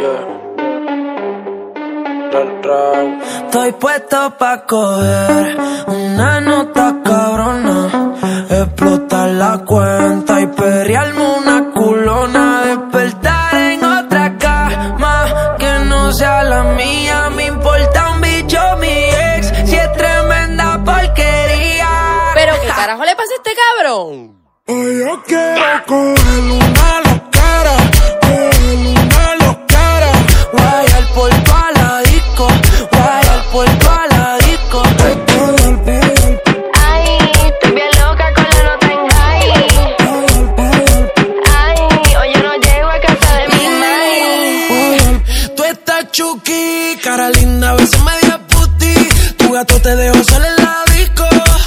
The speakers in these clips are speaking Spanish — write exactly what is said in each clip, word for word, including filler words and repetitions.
Estoy puesto pa' coger una nota cabrona, explotar la cuenta y perrearme una culona, despertar en otra cama que no sea la mía. Me importa un bicho mi ex, si es tremenda porquería. ¿Pero qué carajo le pasa a este cabrón? Hoy yo quiero coger una locara, coger una locara, guayar por toda la disco, guayar por toda la disco. Ay, estoy bien loca con la nota en high. Ay, hoy yo no llego a casa de mi mai. Tú estás chuki, cara linda, a veces media puti. Tu gato te dejó salir en la disco.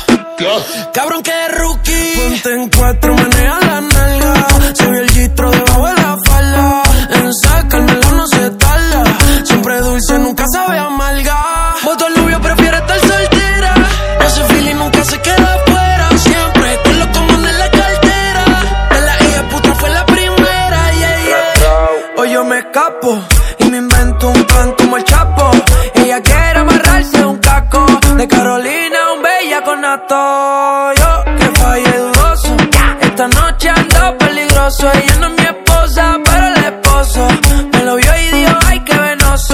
Cabrón que es rookie. Ponte en cuatro, maneja la nalga. Se ve el gistro debajo de la falda. En sacármela no se tarda. Siempre dulce, nunca sabe amarga. Voto al novio, prefiere estar soltera. Ese feeling nunca se queda afuera. Siempre con los comandos en la cartera. De la hija puta fue la primera, yeah, yeah. Hoy yo me escapo y me invento un plan como el Chapo. Ella quiere amarrarse un caco. De Carolina, un bella con nato. Yo que fallé dudoso. Esta noche ando peligroso. Ella no es mi esposa, pero el esposo me lo vio y dijo, ay, qué venoso.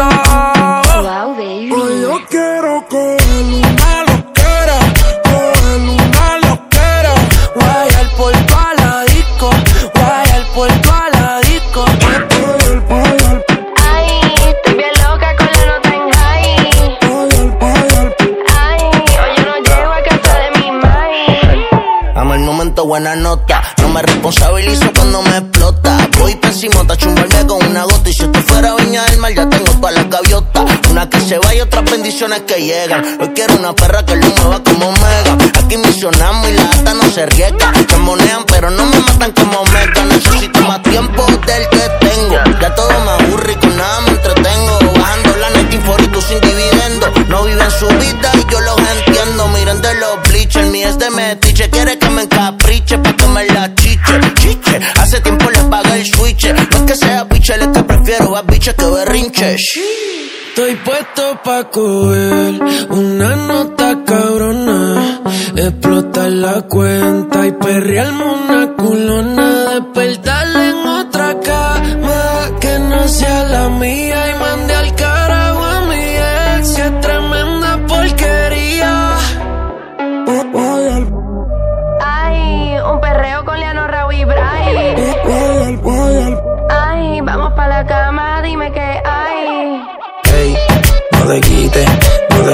Wow, baby. hoy yo quiero coger una locara, coger una locara, Guayar por toda la disco, guayar por toda la disco. guayar, guayar, Ay, estoy bien loca con la nota en high. guayar, guayar. Ay, hoy yo no llego a casa de mi mai. Amo el momento, buena nota. No me responsabilizo cuando me explota. Voy pensimota, chumbarme con una gota. Y si esto fuera Viña del Mar, ya tengo todas las gaviotas. Una que se va y otras bendiciones que llegan. Hoy quiero una perra que lo mueva como Mega. Aquí misionamos y la gata no se riega. Chambonean pero no me matan como Mega. Necesito más tiempo del que tengo. Ya todo me aburre y con nada me entretengo. Bajando la net info y tú sin dividendo. No viven su vida y yo los entiendo. Miren de los bleachers, mi es de metiche. Quiere que me encapriche pa' que me la chiche, chiche. Hace tiempo le pagué el switch. No es que sea biche, es que prefiero a biche que berrinche. Estoy puesto pa' coger una nota cabrona, explotar la cuenta y perrearme una culona, despertarle en otra cama que no sea la mía y mandé al carajo a mi ex, si es tremenda porquería. Guayar, Ay, un perreo con Leano, Raúl y Bray. guayar, guayar. Ay, vamos pa' la cama, dime qué hay. Ey, no te quites, no